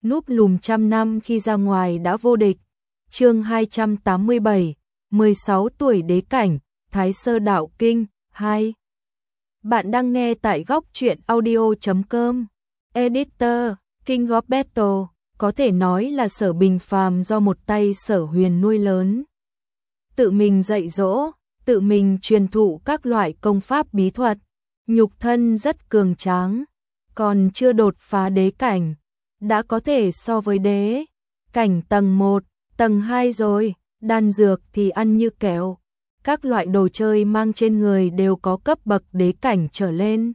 núp lùm trăm năm khi ra ngoài đã vô địch. Chương 287, 16 tuổi đế cảnh, Thái Sơ Đạo Kinh 2. Bạn đang nghe tại góc truyện audio.com. Editor, King of Battle, có thể nói là Sở Bình Phàm do một tay Sở Huyền nuôi lớn. Tự mình dạy dỗ, tự mình truyền thụ các loại công pháp bí thuật, nhục thân rất cường tráng, còn chưa đột phá đế cảnh, đã có thể so với đế cảnh tầng 1, tầng 2 rồi, đan dược thì ăn như kẹo. Các loại đồ chơi mang trên người đều có cấp bậc đế cảnh trở lên.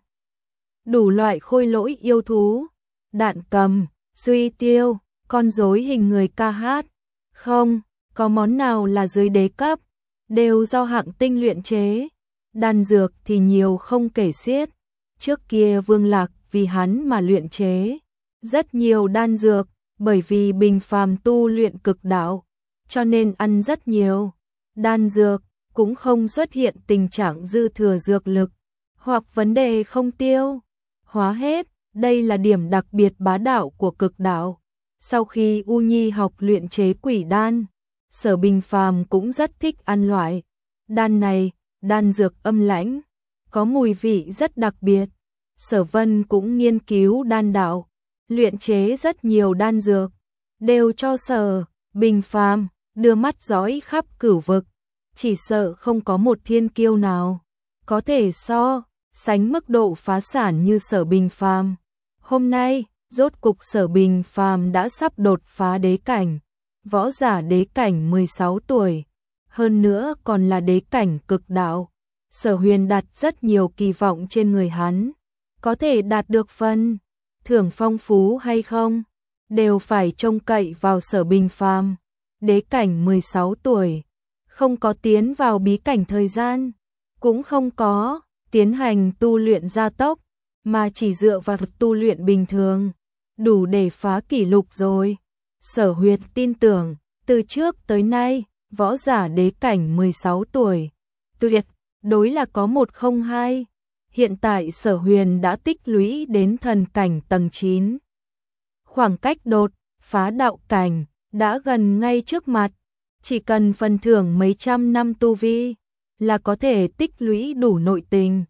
Đủ loại khôi lỗi yêu thú, đạn cầm, suy tiêu, con rối hình người ca hát. Không, có món nào là dưới đế cấp, đều do hạng tinh luyện chế. Đan dược thì nhiều không kể xiết. Trước kia Vương Lạc vì hắn mà luyện chế rất nhiều đan dược, bởi vì Bình Phàm tu luyện cực đạo, cho nên ăn rất nhiều đan dược, cũng không xuất hiện tình trạng dư thừa dược lực, hoặc vấn đề không tiêu hóa hết. Đây là điểm đặc biệt bá đạo của cực đạo. Sau khi U Nhi học luyện chế quỷ đan, Sở Bình Phàm cũng rất thích ăn loại đan này, đan dược âm lãnh, có mùi vị rất đặc biệt. Sở Vân cũng nghiên cứu đan đạo, luyện chế rất nhiều đan dược, đều cho Sở Bình Phàm đưa mắt dõi khắp cửu vực, chỉ sợ không có một thiên kiêu nào có thể so sánh mức độ phá sản như Sở Bình Phàm. Hôm nay, rốt cục Sở Bình Phàm đã sắp đột phá đế cảnh, võ giả đế cảnh 16 tuổi, hơn nữa còn là đế cảnh cực đạo. Sở Huyền đặt rất nhiều kỳ vọng trên người hắn, có thể đạt được phần thưởng phong phú hay không, đều phải trông cậy vào Sở Bình Phàm. Đế cảnh 16 tuổi, không có tiến vào bí cảnh thời gian, cũng không có tiến hành tu luyện gia tốc, mà chỉ dựa vào tu luyện bình thường, đủ để phá kỷ lục rồi. Sở Huyền tin tưởng, từ trước tới nay, võ giả đế cảnh 16 tuổi, tuyệt đối là có 102. Hiện tại Sở Huyền đã tích lũy đến thần cảnh tầng 9. Khoảng cách đột phá đạo cảnh đã gần ngay trước mặt, chỉ cần phần thưởng mấy trăm năm tu vi là có thể tích lũy đủ nội tình.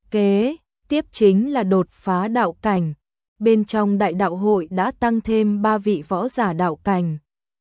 Kế tiếp chính là đột phá đạo cảnh. Bên trong đại đạo hội đã tăng thêm 3 vị võ giả đạo cảnh.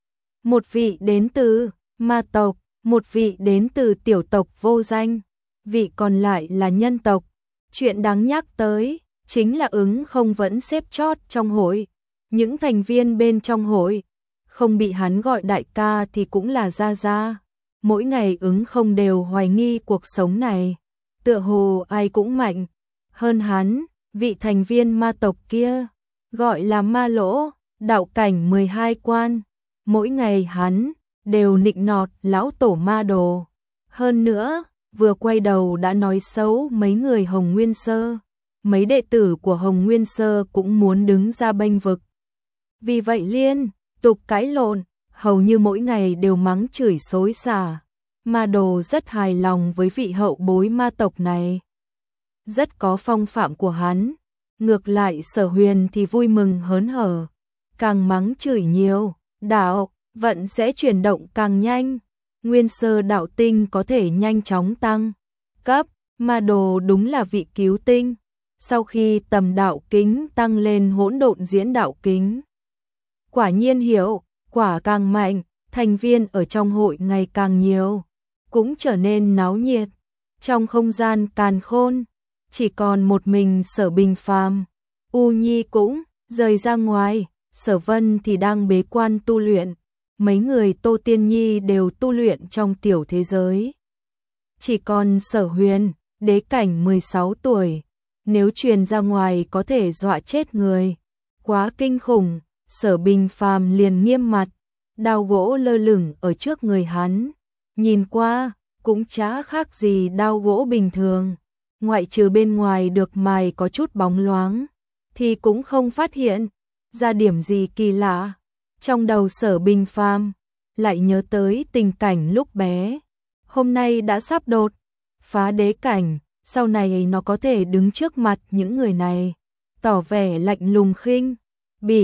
Một vị đến từ ma tộc, một vị đến từ tiểu tộc vô danh, vị còn lại là nhân tộc. Chuyện đáng nhắc tới chính là ứng không vẫn xếp chót trong hội. Những thành viên bên trong hội không bị hắn gọi đại ca thì cũng là gia gia. Mỗi ngày ứng không đều hoài nghi cuộc sống này, tựa hồ ai cũng mạnh hơn hắn. Vị thành viên ma tộc kia gọi là Ma Lỗ, đạo cảnh 12 quan. Mỗi ngày hắn đều nịnh nọt lão tổ Ma Đồ. Hơn nữa, vừa quay đầu đã nói xấu mấy người Hồng Nguyên Sơ. Mấy đệ tử của Hồng Nguyên Sơ cũng muốn đứng ra bênh vực. Vì vậy liên tục cãi lộn, hầu như mỗi ngày đều mắng chửi xối xả. Ma Đồ rất hài lòng với vị hậu bối ma tộc này, rất có phong phạm của hắn. Ngược lại Sở Huyền thì vui mừng hớn hở, càng mắng chửi nhiều, đạo vận sẽ chuyển động càng nhanh, Nguyên Sơ đạo tinh có thể nhanh chóng tăng cấp. Ma Đồ đúng là vị cứu tinh. Sau khi tầm đạo kính tăng lên hỗn độn diễn đạo kính, quả nhiên hiệu quả càng mạnh, thành viên ở trong hội ngày càng nhiều, cũng trở nên náo nhiệt. Trong không gian càn khôn, chỉ còn một mình Sở Bình Phàm. U Nhi cũng rời ra ngoài, Sở Vân thì đang bế quan tu luyện. Mấy người Tô Tiên Nhi đều tu luyện trong tiểu thế giới. Chỉ còn Sở Huyền, đế cảnh 16 tuổi, nếu truyền ra ngoài có thể dọa chết người, quá kinh khủng. Sở Bình Phàm liền nghiêm mặt, đao gỗ lơ lửng ở trước người hắn, nhìn qua cũng chả khác gì đao gỗ bình thường, ngoại trừ bên ngoài được mài có chút bóng loáng, thì cũng không phát hiện ra điểm gì kỳ lạ. Trong đầu Sở Bình Phàm lại nhớ tới tình cảnh lúc bé, hôm nay đã sắp đột phá đế cảnh, sau này nó có thể đứng trước mặt những người này, tỏ vẻ lạnh lùng khinh bỉ,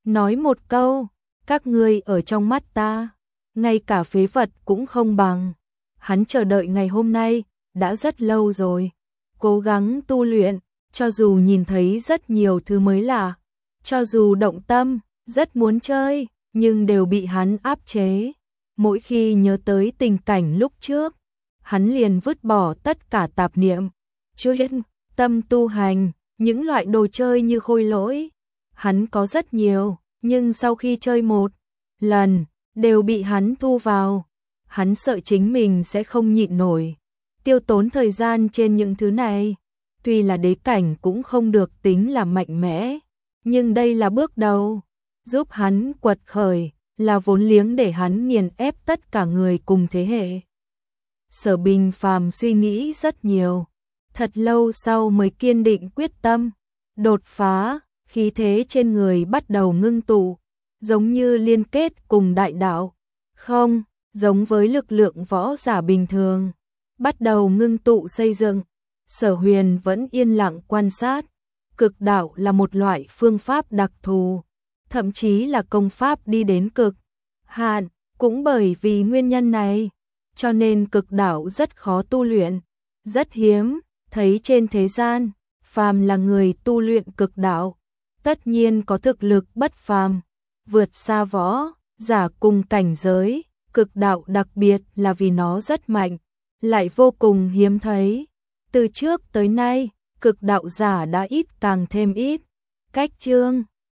nói một câu, các ngươi ở trong mắt ta, ngay cả phế vật cũng không bằng. Hắn chờ đợi ngày hôm nay, đã rất lâu rồi, cố gắng tu luyện, cho dù nhìn thấy rất nhiều thứ mới lạ, cho dù động tâm, rất muốn chơi, nhưng đều bị hắn áp chế. Mỗi khi nhớ tới tình cảnh lúc trước, hắn liền vứt bỏ tất cả tạp niệm, chuyên tâm tu hành, những loại đồ chơi như khôi lỗi. Hắn có rất nhiều, nhưng sau khi chơi một lần, đều bị hắn thu vào. Hắn sợ chính mình sẽ không nhịn nổi, tiêu tốn thời gian trên những thứ này. Tuy là đế cảnh cũng không được tính là mạnh mẽ, nhưng đây là bước đầu, giúp hắn quật khởi, là vốn liếng để hắn nghiền ép tất cả người cùng thế hệ. Sở Bình Phàm suy nghĩ rất nhiều, thật lâu sau mới kiên định quyết tâm, đột phá, khí thế trên người bắt đầu ngưng tụ, giống như liên kết cùng đại đạo, không, giống với lực lượng võ giả bình thường, bắt đầu ngưng tụ xây dựng. Sở Huyền vẫn yên lặng quan sát, cực đạo là một loại phương pháp đặc thù, thậm chí là công pháp đi đến cực hạn, cũng bởi vì nguyên nhân này, cho nên cực đạo rất khó tu luyện, rất hiếm, thấy trên thế gian, phàm là người tu luyện cực đạo, tất nhiên có thực lực bất phàm, vượt xa võ giả cùng cảnh giới. Cực đạo đặc biệt là vì nó rất mạnh, lại vô cùng hiếm thấy. Từ trước tới nay, cực đạo giả đã ít càng thêm ít. Cách chương